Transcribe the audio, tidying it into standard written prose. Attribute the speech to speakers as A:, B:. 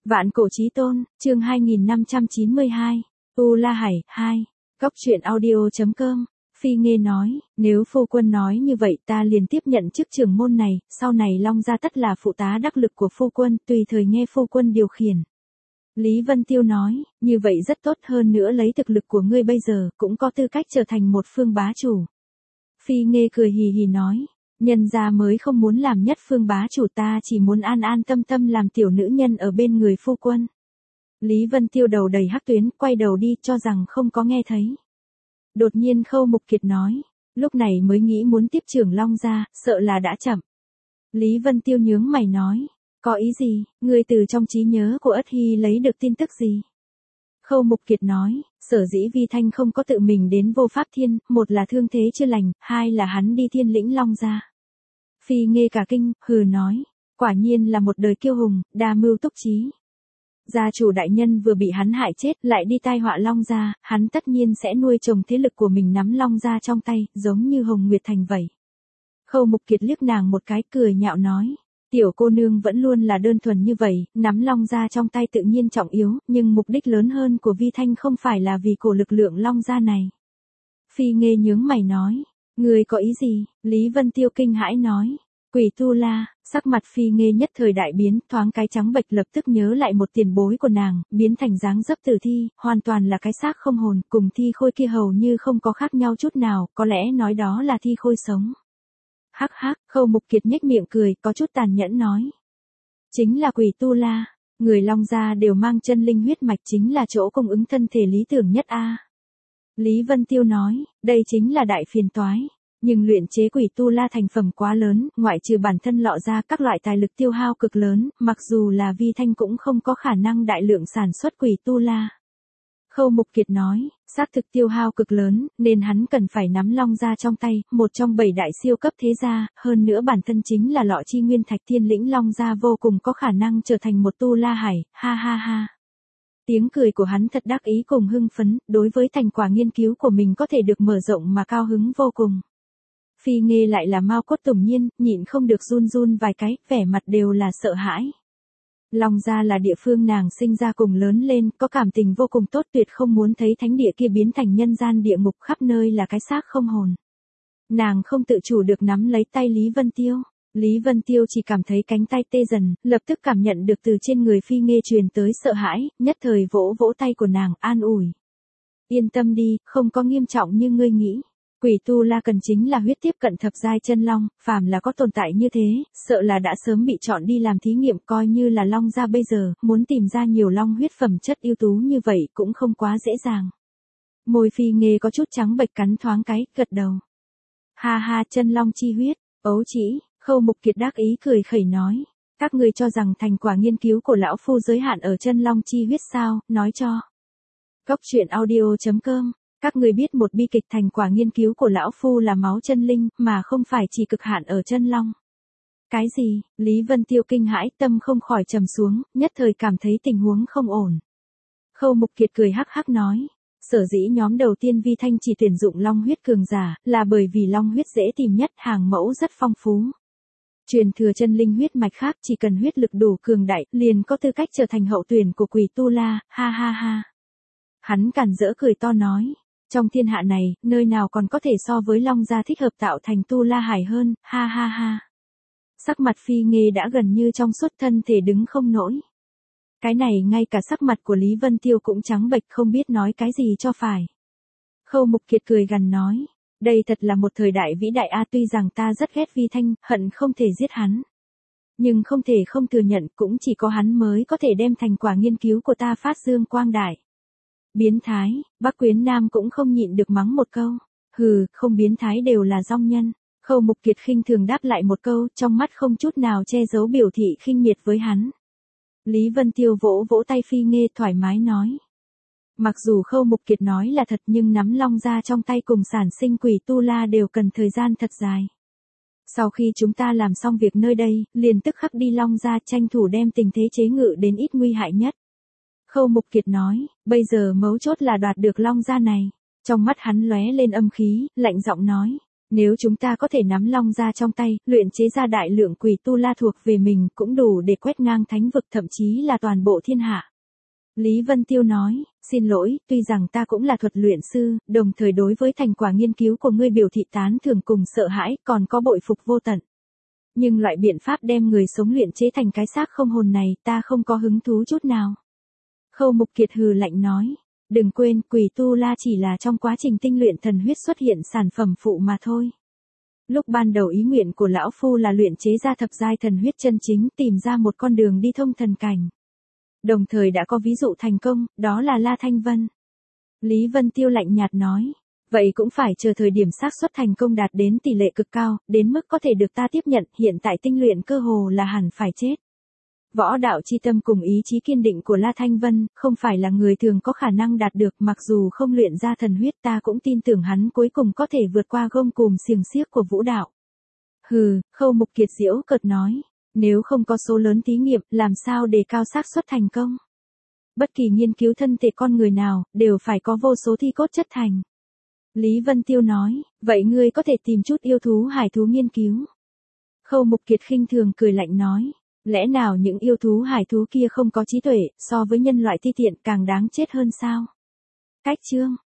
A: Vạn cổ chí tôn, chương 2592, U La Hải, 2. Góc truyện audio.com. Phi Nghê nói, nếu phu quân nói như vậy ta liền tiếp nhận chức trưởng môn này, sau này Long gia tất là phụ tá đắc lực của phu quân, tùy thời nghe phu quân điều khiển. Lý Vân Tiêu nói, như vậy rất tốt, hơn nữa lấy thực lực của ngươi bây giờ, cũng có tư cách trở thành một phương bá chủ. Phi Nghê cười hì hì nói, nhân gia mới không muốn làm nhất phương bá chủ, ta chỉ muốn an an tâm tâm làm tiểu nữ nhân ở bên người phu quân. Lý Vân Tiêu đầu đầy hắc tuyến, quay đầu đi cho rằng không có nghe thấy. Đột nhiên Khâu Mục Kiệt nói, lúc này mới nghĩ muốn tiếp trưởng Long gia, sợ là đã chậm. Lý Vân Tiêu nhướng mày nói, có ý gì, ngươi từ trong trí nhớ của Ất Hy lấy được tin tức gì? Khâu Mục Kiệt nói, sở dĩ Vi Thanh không có tự mình đến Vô Pháp Thiên, một là thương thế chưa lành, hai là hắn đi Thiên Lĩnh Long gia. Phi Nghê cả kinh, hừ nói, quả nhiên là một đời kiêu hùng, đa mưu túc trí. Gia chủ đại nhân vừa bị hắn hại chết, lại đi tai họa Long gia, hắn tất nhiên sẽ nuôi trồng thế lực của mình nắm Long gia trong tay, giống như Hồng Nguyệt Thành vậy. Khâu Mục Kiệt liếc nàng một cái, cười nhạo nói, tiểu cô nương vẫn luôn là đơn thuần như vậy, nắm Long gia trong tay tự nhiên trọng yếu, nhưng mục đích lớn hơn của Vi Thanh không phải là vì cổ lực lượng Long gia này. Phi Nghê nhướng mày nói, người có ý gì? Lý Vân Tiêu kinh hãi nói, Quỷ Tu La. Sắc mặt Phi Nghê nhất thời đại biến, thoáng cái trắng bệch, lập tức nhớ lại một tiền bối của nàng, biến thành dáng dấp tử thi, hoàn toàn là cái xác không hồn, cùng thi khôi kia hầu như không có khác nhau chút nào, có lẽ nói đó là thi khôi sống. Hắc hắc, Khâu Mục Kiệt nhếch miệng cười, có chút tàn nhẫn nói. Chính là Quỷ Tu La, người Long gia đều mang chân linh huyết mạch, chính là chỗ cung ứng thân thể lý tưởng nhất a. Lý Vân Tiêu nói, đây chính là đại phiền toái. Nhưng luyện chế Quỷ Tu La thành phẩm quá lớn, ngoại trừ bản thân lọ ra các loại tài lực tiêu hao cực lớn, mặc dù là Vi Thanh cũng không có khả năng đại lượng sản xuất Quỷ Tu La. Khâu Mục Kiệt nói, xác thực tiêu hao cực lớn, nên hắn cần phải nắm Long gia trong tay, một trong 7 đại siêu cấp thế gia, hơn nữa bản thân chính là lọ chi nguyên thạch, Thiên Lĩnh Long gia vô cùng có khả năng trở thành một Tu La Hải, ha ha ha. Tiếng cười của hắn thật đắc ý cùng hưng phấn, đối với thành quả nghiên cứu của mình có thể được mở rộng mà cao hứng vô cùng. Phi Nghê lại là Mao Cốt Tùng Nhiên, nhịn không được run run vài cái, vẻ mặt đều là sợ hãi. Long gia là địa phương nàng sinh ra cùng lớn lên, có cảm tình vô cùng tốt, tuyệt không muốn thấy thánh địa kia biến thành nhân gian địa ngục, khắp nơi là cái xác không hồn. Nàng không tự chủ được nắm lấy tay Lý Vân Tiêu. Lý Vân Tiêu chỉ cảm thấy cánh tay tê dần, lập tức cảm nhận được từ trên người Phi Nghê truyền tới sợ hãi, nhất thời vỗ vỗ tay của nàng, an ủi. Yên tâm đi, không có nghiêm trọng như ngươi nghĩ. Quỷ Tu La cần chính là huyết tiếp cận thập giai chân long, phàm là có tồn tại như thế, sợ là đã sớm bị chọn đi làm thí nghiệm, coi như là Long gia bây giờ, muốn tìm ra nhiều long huyết phẩm chất ưu tú như vậy cũng không quá dễ dàng. Môi Phi Nghê có chút trắng bệch, cắn thoáng cái, gật đầu. Ha ha, chân long chi huyết, ấu chỉ, Khâu Mục Kiệt đắc ý cười khẩy nói, các ngươi cho rằng thành quả nghiên cứu của lão phu giới hạn ở chân long chi huyết sao, nói cho. Góc truyện audio.com. Các người biết một bi kịch thành quả nghiên cứu của lão phu là máu chân linh, mà không phải chỉ cực hạn ở chân long. Cái gì? Lý Vân Tiêu kinh hãi, tâm không khỏi trầm xuống, nhất thời cảm thấy tình huống không ổn. Khâu Mục Kiệt cười hắc hắc nói, sở dĩ nhóm đầu tiên Vi Thanh chỉ tuyển dụng long huyết cường giả, là bởi vì long huyết dễ tìm nhất, hàng mẫu rất phong phú. Truyền thừa chân linh huyết mạch khác chỉ cần huyết lực đủ cường đại, liền có tư cách trở thành hậu tuyển của Quỷ Tu La, ha ha ha. Hắn càn rỡ cười to nói. Trong thiên hạ này, nơi nào còn có thể so với Long gia thích hợp tạo thành Tu La Hải hơn, ha ha ha. Sắc mặt Phi Nghê đã gần như trong suốt, thân thể đứng không nổi. Cái này ngay cả sắc mặt của Lý Vân Tiêu cũng trắng bệch, không biết nói cái gì cho phải. Khâu Mục Kiệt cười gằn nói, đây thật là một thời đại vĩ đại a, tuy rằng ta rất ghét Vi Thanh, hận không thể giết hắn. Nhưng không thể không thừa nhận, cũng chỉ có hắn mới có thể đem thành quả nghiên cứu của ta phát dương quang đại. Biến thái, Bắc Quyến Nam cũng không nhịn được mắng một câu. Hừ, không biến thái đều là dong nhân. Khâu Mục Kiệt khinh thường đáp lại một câu, trong mắt không chút nào che giấu biểu thị khinh miệt với hắn. Lý Vân Tiêu vỗ vỗ tay Phi Nghê, thoải mái nói. Mặc dù Khâu Mục Kiệt nói là thật, nhưng nắm Long gia trong tay cùng sản sinh Quỷ Tu La đều cần thời gian thật dài. Sau khi chúng ta làm xong việc nơi đây, liền tức khắc đi Long gia, tranh thủ đem tình thế chế ngự đến ít nguy hại nhất. Khâu Mục Kiệt nói, bây giờ mấu chốt là đoạt được Long gia này. Trong mắt hắn lóe lên âm khí, lạnh giọng nói, Nếu chúng ta có thể nắm long ra trong tay, luyện chế ra đại lượng quỷ tu la thuộc về mình cũng đủ để quét ngang thánh vực thậm chí là toàn bộ thiên hạ. Lý Vân Tiêu nói, xin lỗi, tuy rằng ta cũng là thuật luyện sư, đồng thời đối với thành quả nghiên cứu của ngươi biểu thị tán thưởng cùng sợ hãi, còn có bội phục vô tận. Nhưng loại biện pháp đem người sống luyện chế thành cái xác không hồn này ta không có hứng thú chút nào. Khâu Mục Kiệt hừ lạnh nói, đừng quên quỷ tu la chỉ là trong quá trình tinh luyện thần huyết xuất hiện sản phẩm phụ mà thôi. Lúc ban đầu ý nguyện của lão phu là luyện chế ra thập giai thần huyết chân chính, tìm ra một con đường đi thông thần cảnh. Đồng thời đã có ví dụ thành công, đó là La Thanh Vân. Lý Vân Tiêu lạnh nhạt nói, vậy cũng phải chờ thời điểm xác suất thành công đạt đến tỷ lệ cực cao, đến mức có thể được ta tiếp nhận, hiện tại tinh luyện cơ hồ là hẳn phải chết. Võ đạo chi tâm cùng ý chí kiên định của La Thanh Vân, không phải là người thường có khả năng đạt được, mặc dù không luyện ra thần huyết ta cũng tin tưởng hắn cuối cùng có thể vượt qua gông cùm xiềng xiếc của vũ đạo. Hừ, Khâu Mục Kiệt giễu cợt nói, nếu không có số lớn thí nghiệm, làm sao để cao xác suất thành công? Bất kỳ nghiên cứu thân thể con người nào, đều phải có vô số thi cốt chất thành. Lý Vân Tiêu nói, vậy ngươi có thể tìm chút yêu thú hải thú nghiên cứu. Khâu Mục Kiệt khinh thường cười lạnh nói, lẽ nào những yêu thú hải thú kia không có trí tuệ, so với nhân loại ti tiện càng đáng chết hơn sao? Cách chương